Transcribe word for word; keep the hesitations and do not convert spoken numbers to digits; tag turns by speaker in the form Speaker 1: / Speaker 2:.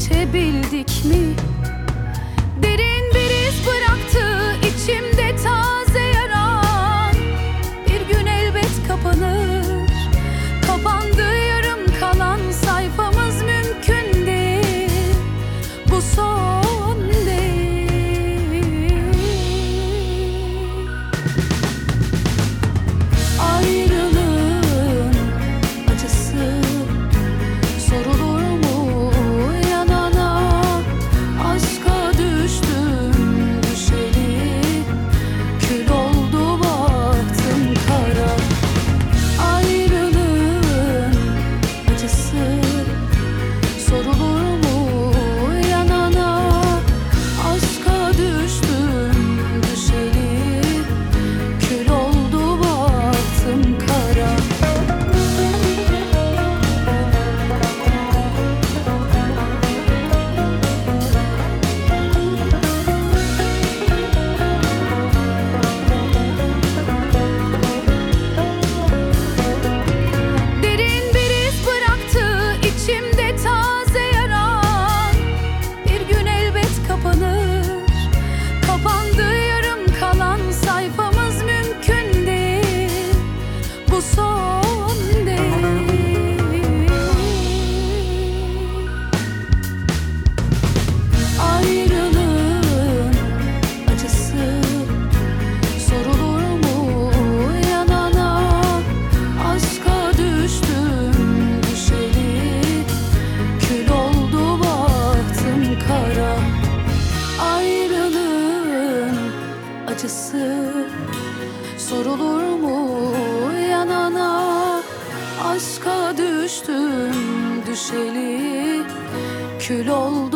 Speaker 1: geçebildik mi? Derin bir iz bıraktı içimde taze yaran. Bir gün elbet kapanır. Kapandı yarım kalan sayfamız, mümkün değil. Bu son değil. Ayrılığın acısı sorulur mu yanana? Aşka düştüm düşeli, kül oldu baktım kara. Ayrılığın acısı sorulur mu yanana? Aşka düştüm düşeli, kül oldu baktım kara. Derin bir iz bıraktı içimde taze yaran. Bir gün elbet kapanır. Kapandı yarım kalan sayfamız, mümkün değil. Bu son değil. Ayrılığın acısı sorulur mu yanana? Aşka düştüm düşeli, kül oldu baktım kara. Ayrılığın acısı sorulur mu yanana? Aşka düştüm düşeli, kül oldu